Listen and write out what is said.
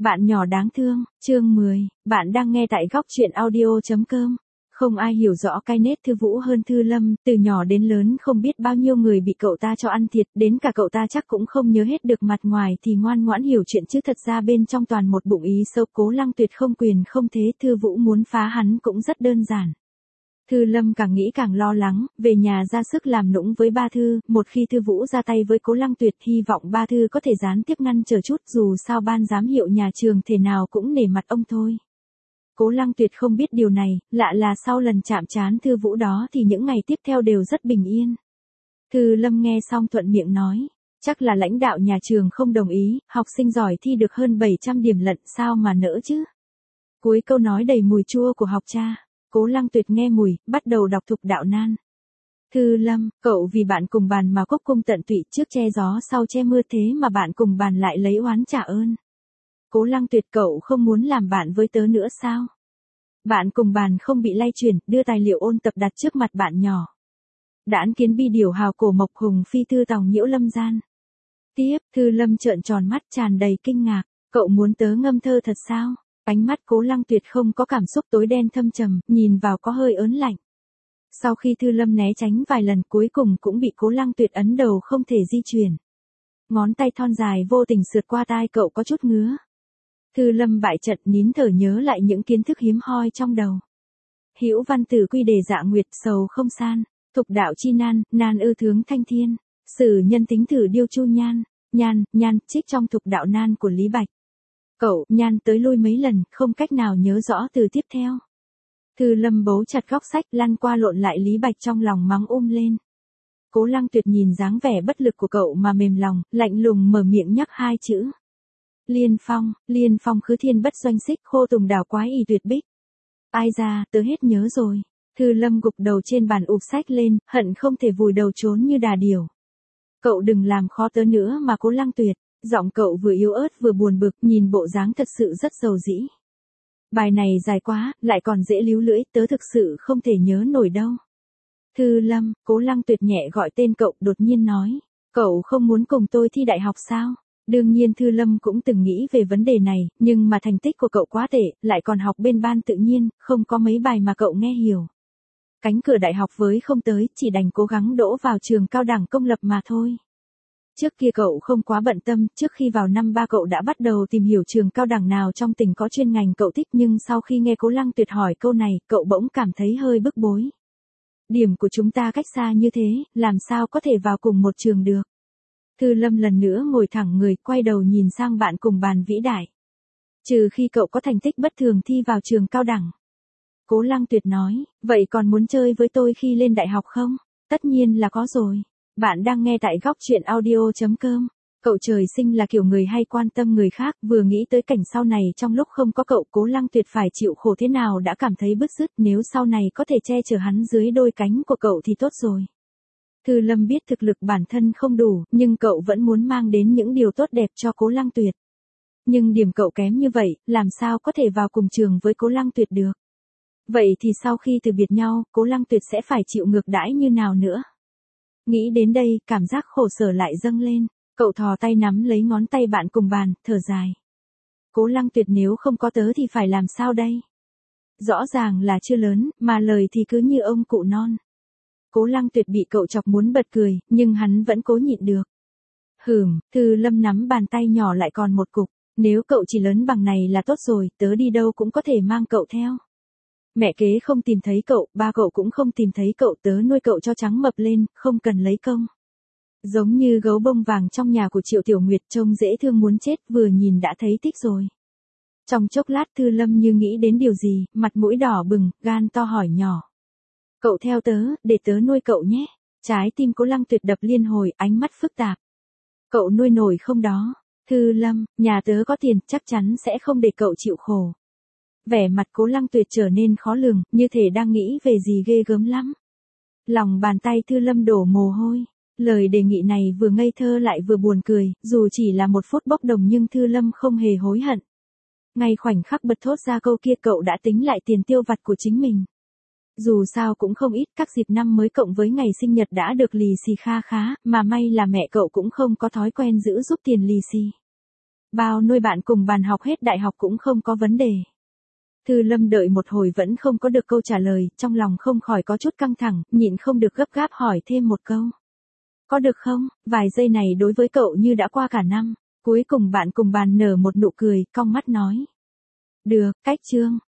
Bạn nhỏ đáng thương, chương 10, bạn đang nghe tại góc truyện audio.com. Không ai hiểu rõ cái nết Thư Vũ hơn Thư Lâm, từ nhỏ đến lớn không biết bao nhiêu người bị cậu ta cho ăn thiệt, đến cả cậu ta chắc cũng không nhớ hết được, mặt ngoài thì ngoan ngoãn hiểu chuyện chứ thật ra bên trong toàn một bụng ý xấu. Cố Lăng Tuyệt không quyền không thế, Thư Vũ muốn phá hắn cũng rất đơn giản. Thư Lâm càng nghĩ càng lo lắng, về nhà ra sức làm nũng với ba Thư, một khi Thư Vũ ra tay với Cố Lăng Tuyệt hy vọng ba Thư có thể gián tiếp ngăn trở chút, dù sao ban giám hiệu nhà trường thể nào cũng nể mặt ông thôi. Cố Lăng Tuyệt không biết điều này, lạ là sau lần chạm trán Thư Vũ đó thì những ngày tiếp theo đều rất bình yên. Thư Lâm nghe xong thuận miệng nói, chắc là lãnh đạo nhà trường không đồng ý, học sinh giỏi thi được hơn 700 điểm lận sao mà nỡ chứ. Cuối câu nói đầy mùi chua của học cha. Cố Lăng Tuyệt nghe mùi, bắt đầu đọc Thục Đạo Nan. Thư Lâm, cậu vì bạn cùng bàn mà cúc cung tận tụy, trước che gió sau che mưa, thế mà bạn cùng bàn lại lấy oán trả ơn. Cố Lăng Tuyệt, cậu không muốn làm bạn với tớ nữa sao? Bạn cùng bàn không bị lay chuyển, đưa tài liệu ôn tập đặt trước mặt bạn nhỏ. Đãn kiến bi điều hào cổ mộc hùng phi thư tòng nhiễu lâm gian. Tiếp, Thư Lâm trợn tròn mắt tràn đầy kinh ngạc, cậu muốn tớ ngâm thơ thật sao? Ánh mắt Cố Lăng Tuyệt không có cảm xúc, tối đen thâm trầm, nhìn vào có hơi ớn lạnh. Sau khi Thư Lâm né tránh vài lần cuối cùng cũng bị Cố Lăng Tuyệt ấn đầu không thể di chuyển. Ngón tay thon dài vô tình sượt qua tai cậu có chút ngứa. Thư Lâm bại trận nín thở nhớ lại những kiến thức hiếm hoi trong đầu. Hữu văn tử quy đề dạ nguyệt, sầu không san, thục đạo chi nan, nan ư thướng thanh thiên, sử nhân tính thử điêu chu nhan, nhan, trích trong thục đạo nan của Lý Bạch. Cậu, nhan tới lui mấy lần, không cách nào nhớ rõ từ tiếp theo. Thư Lâm bấu chặt góc sách, lăn qua lộn lại, Lý Bạch trong lòng mắng lên. Cố Lăng Tuyệt nhìn dáng vẻ bất lực của cậu mà mềm lòng, lạnh lùng mở miệng nhắc hai chữ. Liên phong khứ thiên bất doanh xích, khô tùng đảo quái y tuyệt bích. Ai ra, tớ hết nhớ rồi. Thư Lâm gục đầu trên bàn ụp sách lên, hận không thể vùi đầu trốn như đà điểu. Cậu đừng làm khó tớ nữa mà. Cố Lăng Tuyệt. Giọng cậu vừa yếu ớt vừa buồn bực, nhìn bộ dáng thật sự rất dầu dĩ. Bài này dài quá, lại còn dễ líu lưỡi, tớ thực sự không thể nhớ nổi đâu. Thư Lâm, Cố Lăng Tuyệt nhẹ gọi tên cậu, đột nhiên nói, cậu không muốn cùng tôi thi đại học sao? Đương nhiên Thư Lâm cũng từng nghĩ về vấn đề này, nhưng mà thành tích của cậu quá tệ, lại còn học bên ban tự nhiên, không có mấy bài mà cậu nghe hiểu. Cánh cửa đại học với không tới, chỉ đành cố gắng đỗ vào trường cao đẳng công lập mà thôi. Trước kia cậu không quá bận tâm, trước khi vào năm 3 cậu đã bắt đầu tìm hiểu trường cao đẳng nào trong tỉnh có chuyên ngành cậu thích, nhưng sau khi nghe Cố Lăng Tuyệt hỏi câu này, cậu bỗng cảm thấy hơi bức bối. Điểm của chúng ta cách xa như thế, làm sao có thể vào cùng một trường được? Thư Lâm lần nữa ngồi thẳng người, quay đầu nhìn sang bạn cùng bàn vĩ đại. Trừ khi cậu có thành tích bất thường thi vào trường cao đẳng. Cố Lăng Tuyệt nói, vậy còn muốn chơi với tôi khi lên đại học không? Tất nhiên là có rồi. Bạn đang nghe tại góc truyện audio.com. Cậu trời sinh là kiểu người hay quan tâm người khác, vừa nghĩ tới cảnh sau này trong lúc không có cậu, Cố Lăng Tuyệt phải chịu khổ thế nào đã cảm thấy bứt rứt, nếu sau này có thể che chở hắn dưới đôi cánh của cậu thì tốt rồi. Thư Lâm biết thực lực bản thân không đủ, nhưng cậu vẫn muốn mang đến những điều tốt đẹp cho Cố Lăng Tuyệt. Nhưng điểm cậu kém như vậy, làm sao có thể vào cùng trường với Cố Lăng Tuyệt được? Vậy thì sau khi từ biệt nhau, Cố Lăng Tuyệt sẽ phải chịu ngược đãi như nào nữa? Nghĩ đến đây, cảm giác khổ sở lại dâng lên, cậu thò tay nắm lấy ngón tay bạn cùng bàn, thở dài. Cố Lăng Tuyệt, nếu không có tớ thì phải làm sao đây? Rõ ràng là chưa lớn, mà lời thì cứ như ông cụ non. Cố Lăng Tuyệt bị cậu chọc muốn bật cười, nhưng hắn vẫn cố nhịn được. Thư Lâm nắm bàn tay nhỏ lại còn một cục, nếu cậu chỉ lớn bằng này là tốt rồi, tớ đi đâu cũng có thể mang cậu theo. Mẹ kế không tìm thấy cậu, ba cậu cũng không tìm thấy cậu, tớ nuôi cậu cho trắng mập lên, không cần lấy công. Giống như gấu bông vàng trong nhà của Triệu Tiểu Nguyệt, trông dễ thương muốn chết, vừa nhìn đã thấy thích rồi. Trong chốc lát Thư Lâm như nghĩ đến điều gì, mặt mũi đỏ bừng, gan to hỏi nhỏ. Cậu theo tớ, để tớ nuôi cậu nhé. Trái tim Cố Lăng Tuyệt đập liên hồi, ánh mắt phức tạp. Cậu nuôi nổi không đó? Thư Lâm, nhà tớ có tiền, chắc chắn sẽ không để cậu chịu khổ. Vẻ mặt Cố Lăng Tuyệt trở nên khó lường, như thể đang nghĩ về gì ghê gớm lắm. Lòng bàn tay Thư Lâm đổ mồ hôi. Lời đề nghị này vừa ngây thơ lại vừa buồn cười, dù chỉ là 1 phút bốc đồng nhưng Thư Lâm không hề hối hận. Ngay khoảnh khắc bật thốt ra câu kia cậu đã tính lại tiền tiêu vặt của chính mình. Dù sao cũng không ít, các dịp năm mới cộng với ngày sinh nhật đã được lì xì kha khá, mà may là mẹ cậu cũng không có thói quen giữ giúp tiền lì xì. Bao nuôi bạn cùng bàn học hết đại học cũng không có vấn đề. Thư Lâm đợi một hồi vẫn không có được câu trả lời, trong lòng không khỏi có chút căng thẳng, nhịn không được gấp gáp hỏi thêm một câu. Có được không? Vài giây này đối với cậu như đã qua cả năm. Cuối cùng bạn cùng bàn nở một nụ cười, cong mắt nói. Được, cách chương.